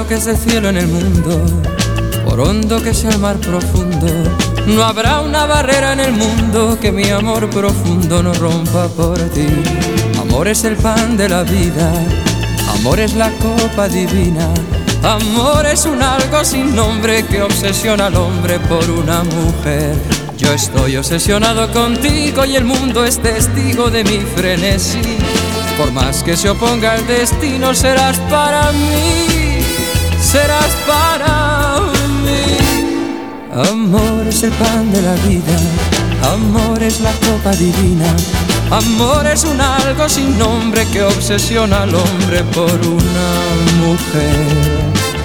alto que es el cielo en el mundo, por hondo que sea el mar profundo, no habrá una barrera en el mundo que mi amor profundo no rompa por ti. Amor es el pan de la vida, amor es la copa divina, amor es un algo sin nombre que obsesiona al hombre por una mujer. Yo estoy obsesionado contigo y el mundo es testigo de mi frenesí. Por más que se oponga el destino, serás para mí, serás para mí. Amor es el pan de la vida, amor es la copa divina, amor es un algo sin nombre que obsesiona al hombre por una mujer.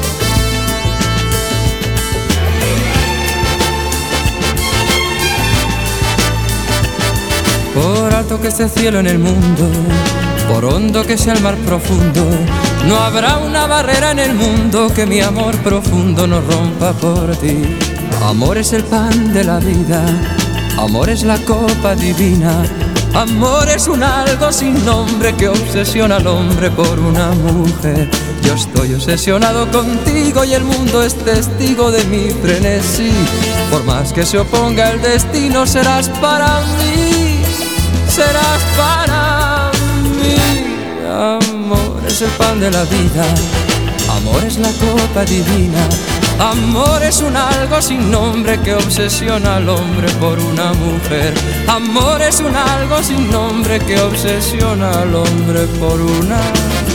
Por alto que esté el cielo en el mundo, por hondo que sea el mar profundo, no habrá una barrera en el mundo que mi amor profundo no rompa por ti. Amor es el pan de la vida, amor es la copa divina, amor es un algo sin nombre que obsesiona al hombre por una mujer. Yo estoy obsesionado contigo y el mundo es testigo de mi frenesí. Por más que se oponga el destino, serás para mí, serás para mí. Amor es el pan de la vida, amor es la copa divina, amor es un algo sin nombre que obsesiona al hombre por una mujer. Amor es un algo sin nombre que obsesiona al hombre por una mujer.